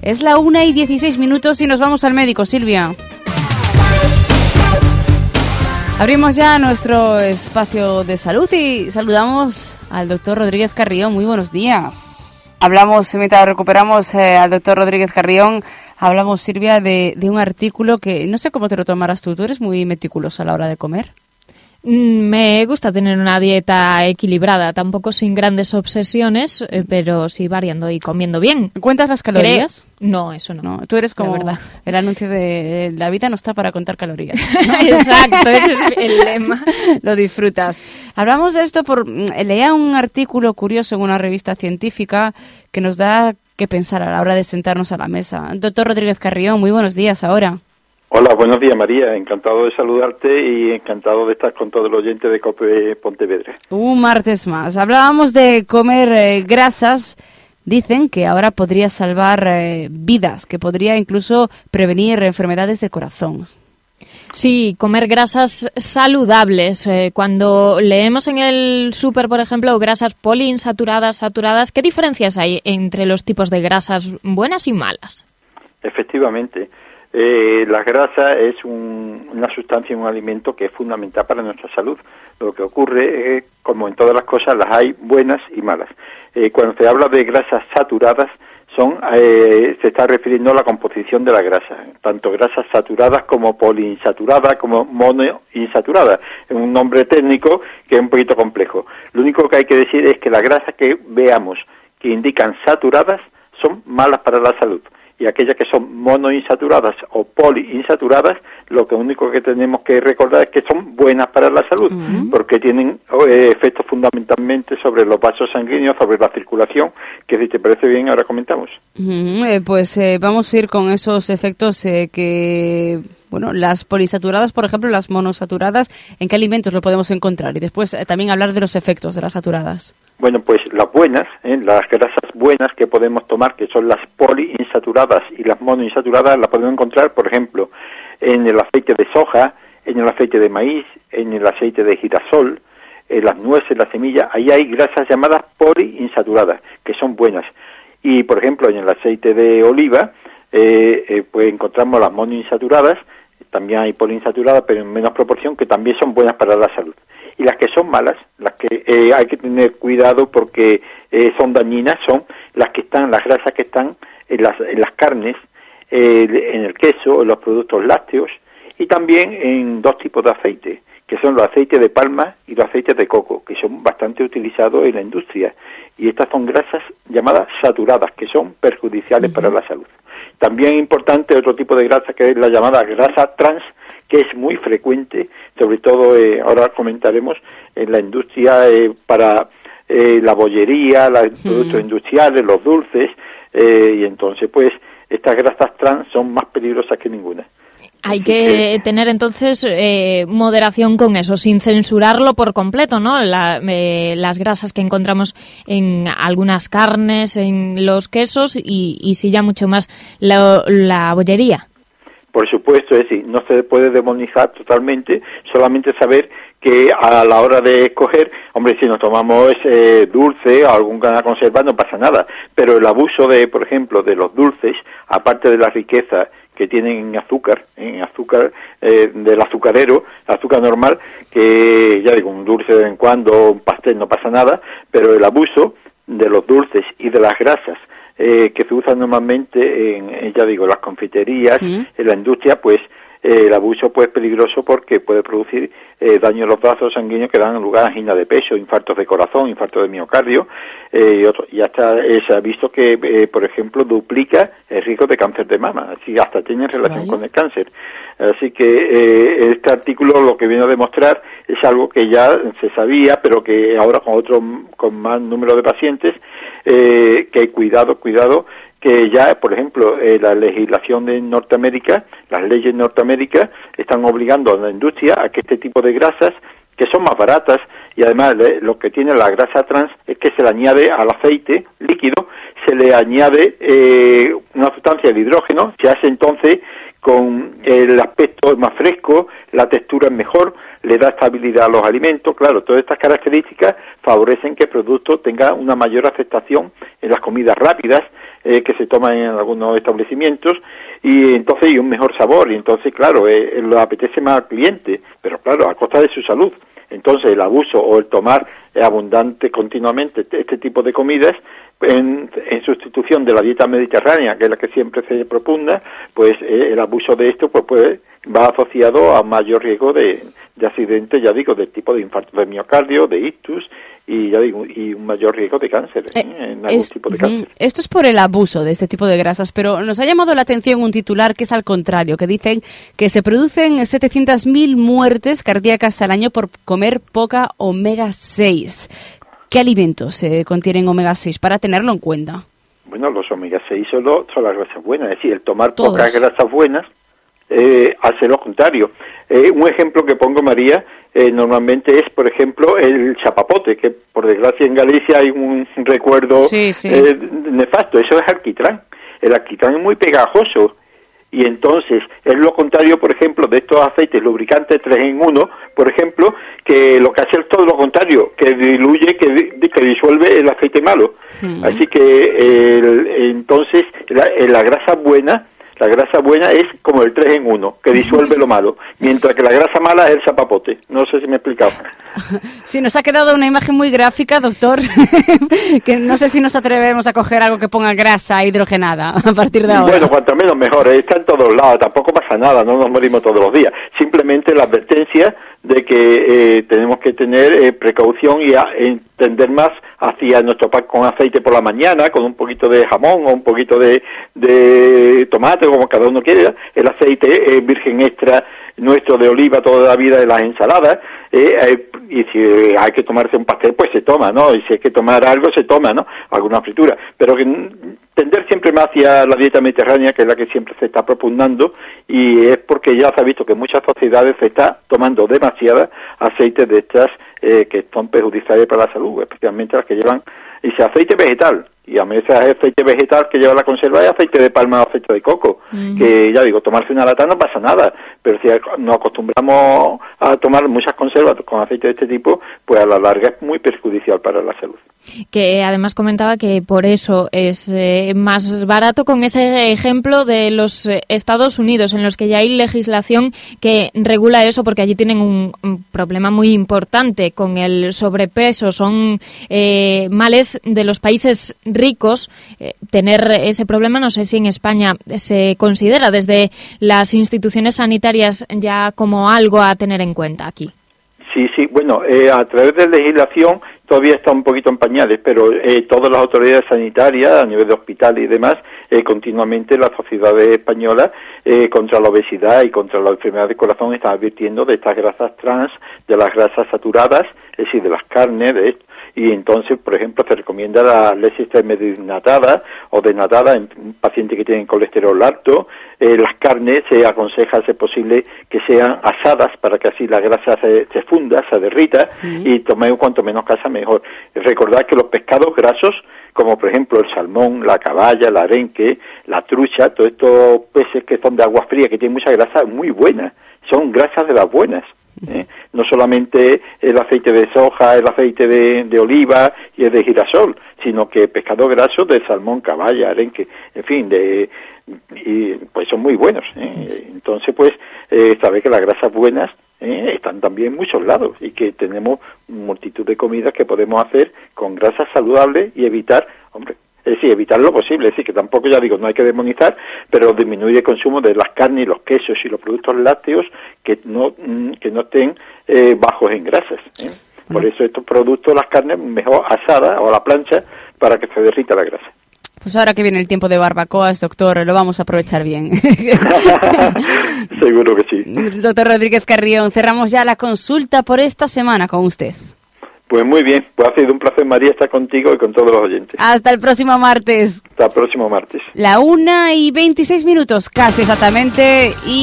Es la 1:16 y nos vamos al médico, Silvia. Abrimos ya nuestro espacio de salud y saludamos al doctor Rodríguez Carrión. Muy buenos días. Hablamos, mientras recuperamos al doctor Rodríguez Carrión, hablamos, Silvia, de un artículo que no sé cómo te lo tomarás tú. ¿Tú eres muy meticulosa a la hora de comer? Me gusta tener una dieta equilibrada, tampoco sin grandes obsesiones, pero sí variando y comiendo bien. ¿Cuentas las calorías? No, eso no. No, tú eres como el anuncio de la vida no está para contar calorías, ¿no? Exacto, ese es el lema. Lo disfrutas. Hablamos de esto leía un artículo curioso en una revista científica que nos da que pensar a la hora de sentarnos a la mesa. Doctor Rodríguez Carrión, muy buenos días ahora. Hola, buenos días, María. Encantado de saludarte y encantado de estar con todo el oyente de COPE Pontevedra. Un martes más. Hablábamos de comer grasas. Dicen que ahora podría salvar vidas, que podría incluso prevenir enfermedades del corazón. Sí, comer grasas saludables. Cuando leemos en el súper, por ejemplo, grasas poliinsaturadas, saturadas, ¿qué diferencias hay entre los tipos de grasas buenas y malas? Efectivamente. La grasa es una sustancia, un alimento que es fundamental para nuestra salud. Lo que ocurre es, como en todas las cosas, las hay buenas y malas. Cuando se habla de grasas saturadas, se está refiriendo a la composición de la grasa, tanto grasas saturadas como poliinsaturadas, como monoinsaturadas. Es un nombre técnico que es un poquito complejo. Lo único que hay que decir es que las grasas que veamos que indican saturadas son malas para la salud. Y aquellas que son monoinsaturadas o poliinsaturadas, lo único que tenemos que recordar es que son buenas para la salud, porque tienen efectos fundamentalmente sobre los vasos sanguíneos, sobre la circulación, que si te parece bien ahora comentamos. Pues vamos a ir con esos efectos las poliinsaturadas, por ejemplo, las monosaturadas, ¿en qué alimentos lo podemos encontrar? Y después también hablar de los efectos de las saturadas. Bueno, pues las buenas, las grasas buenas que podemos tomar, que son las poliinsaturadas y las monoinsaturadas, las podemos encontrar, por ejemplo, en el aceite de soja, en el aceite de maíz, en el aceite de girasol, en las nueces, las semillas. Ahí hay grasas llamadas poliinsaturadas, que son buenas. Y, por ejemplo, en el aceite de oliva, pues encontramos las monoinsaturadas. También hay poliinsaturadas, pero en menos proporción, que también son buenas para la salud. Y las que son malas, las que hay que tener cuidado porque son dañinas, son las grasas que están en las carnes, en el queso, en los productos lácteos, y también en dos tipos de aceite, que son los aceites de palma y los aceites de coco, que son bastante utilizados en la industria. Y estas son grasas llamadas saturadas, que son perjudiciales para la salud. También importante otro tipo de grasa, que es la llamada grasa trans, que es muy frecuente, sobre todo, ahora comentaremos, en la industria para la bollería, los productos industriales, los dulces, y entonces pues estas grasas trans son más peligrosas que ninguna. Hay que tener entonces moderación con eso, sin censurarlo por completo, ¿no? Las grasas que encontramos en algunas carnes, en los quesos y sí ya mucho más la bollería. Por supuesto, es decir, no se puede demonizar totalmente, solamente saber que a la hora de escoger, hombre, si nos tomamos dulce o alguna conserva no pasa nada, pero el abuso por ejemplo, de los dulces, aparte de la riqueza que tienen en azúcar del azucarero, azúcar normal, que ya digo, un dulce de vez en cuando, un pastel no pasa nada, pero el abuso de los dulces y de las grasas que se usan normalmente en las confiterías, en la industria, pues el abuso pues es peligroso porque puede producir daño en los vasos sanguíneos que dan lugar a angina de pecho, infartos de corazón, infartos de miocardio, y hasta se ha visto que, por ejemplo, duplica el riesgo de cáncer de mama, así hasta tiene relación con el cáncer. Así que este artículo lo que viene a demostrar es algo que ya se sabía, pero que ahora con más número de pacientes, que hay cuidado, que ya, por ejemplo, la legislación de Norteamérica, las leyes de Norteamérica están obligando a la industria a que este tipo de grasas, que son más baratas, y además lo que tiene la grasa trans es que se le añade al aceite líquido, se le añade una sustancia de hidrógeno, se hace entonces con el aspecto más fresco, la textura es mejor, le da estabilidad a los alimentos. Claro, todas estas características favorecen que el producto tenga una mayor aceptación en las comidas rápidas, que se toman en algunos establecimientos, y entonces hay un mejor sabor, y entonces, claro, lo apetece más al cliente, pero claro, a costa de su salud. Entonces, el abuso o el tomar abundante continuamente este tipo de comidas, en sustitución de la dieta mediterránea, que es la que siempre se propugna, pues el abuso de esto pues va asociado a mayor riesgo de accidentes, ya digo, del tipo de infarto de miocardio, de ictus, y ya digo, y un mayor riesgo de cáncer, en algún tipo de cáncer. Esto es por el abuso de este tipo de grasas, pero nos ha llamado la atención un titular que es al contrario, que dicen que se producen 700.000 muertes cardíacas al año por comer poca omega 6. ¿Qué alimentos contienen omega 6 para tenerlo en cuenta? Bueno, los omega 6 son las grasas buenas, es decir, el tomar pocas grasas buenas hace lo contrario. Un ejemplo que pongo, María, normalmente es, por ejemplo, el chapapote, que por desgracia en Galicia hay un recuerdo nefasto. Eso es alquitrán. El alquitrán es muy pegajoso. Y entonces es lo contrario, por ejemplo, de estos aceites lubricantes 3 en 1, por ejemplo, que lo que hace es todo lo contrario, que diluye, que disuelve el aceite malo. Así que entonces la grasa buena es como el 3 en 1, que disuelve lo malo, mientras que la grasa mala es el chapapote. No sé si me he explicado. Sí, nos ha quedado una imagen muy gráfica, doctor, que no sé si nos atrevemos a coger algo que ponga grasa hidrogenada a partir de ahora. Bueno, cuanto menos mejor, está en todos lados, tampoco pasa nada, no nos morimos todos los días. Simplemente la advertencia de que tenemos que tener precaución y entender más hacia nuestro pan con aceite por la mañana, con un poquito de jamón o un poquito de tomate, como cada uno quiera, el aceite virgen extra nuestro de oliva toda la vida de las ensaladas, y si hay que tomarse un pastel, pues se toma, ¿no? Y si hay que tomar algo, se toma, ¿no? Alguna fritura. Pero que tender siempre más hacia la dieta mediterránea, que es la que siempre se está propugnando, y es porque ya se ha visto que en muchas sociedades se está tomando demasiada aceite de estas que son perjudiciales para la salud, especialmente las que llevan, y si aceite vegetal, y a veces aceite vegetal que lleva la conserva es aceite de palma o aceite de coco, que ya digo, tomarse una lata no pasa nada, pero si nos acostumbramos a tomar muchas conservas con aceite de este tipo, pues a la larga es muy perjudicial para la salud. Que además comentaba que por eso es más barato, con ese ejemplo de los Estados Unidos, en los que ya hay legislación que regula eso, porque allí tienen un problema muy importante con el sobrepeso. Son males de los países ricos tener ese problema. No sé si en España se considera desde las instituciones sanitarias ya como algo a tener en cuenta aquí. Sí, bueno, a través de legislación todavía está un poquito en pañales, pero todas las autoridades sanitarias a nivel de hospital y demás, continuamente las sociedades españolas contra la obesidad y contra la enfermedad del corazón están advirtiendo de estas grasas trans, de las grasas saturadas, es decir, de las carnes, de esto. Y entonces, por ejemplo, se recomienda la leche desnatada o desnatada en un paciente que tiene colesterol alto. Las carnes se aconseja, si es posible, que sean asadas para que así la grasa se funda, se derrita y tomemos cuanto menos grasa mejor. Recordad que los pescados grasos, como por ejemplo el salmón, la caballa, el arenque, la trucha, todos estos peces que son de agua fría, que tienen mucha grasa muy buena, son grasas de las buenas. No solamente el aceite de soja, el aceite de oliva y el de girasol, sino que pescado graso de salmón, caballa, arenque, en fin, y pues son muy buenos. Entonces, pues, sabe que las grasas buenas están también en muchos lados y que tenemos multitud de comidas que podemos hacer con grasas saludables y evitar, es decir, evitar lo posible, es decir, que tampoco, ya digo, no hay que demonizar, pero disminuir el consumo de las carnes y los quesos y los productos lácteos que no estén bajos en grasas. Por eso estos productos, las carnes, mejor asadas o a la plancha para que se derrita la grasa. Pues ahora que viene el tiempo de barbacoas, doctor, lo vamos a aprovechar bien. Seguro que sí. Doctor Rodríguez Carrión, cerramos ya la consulta por esta semana con usted. Pues muy bien, pues ha sido un placer, María, estar contigo y con todos los oyentes. Hasta el próximo martes. Hasta el próximo martes. 1:26, casi exactamente, y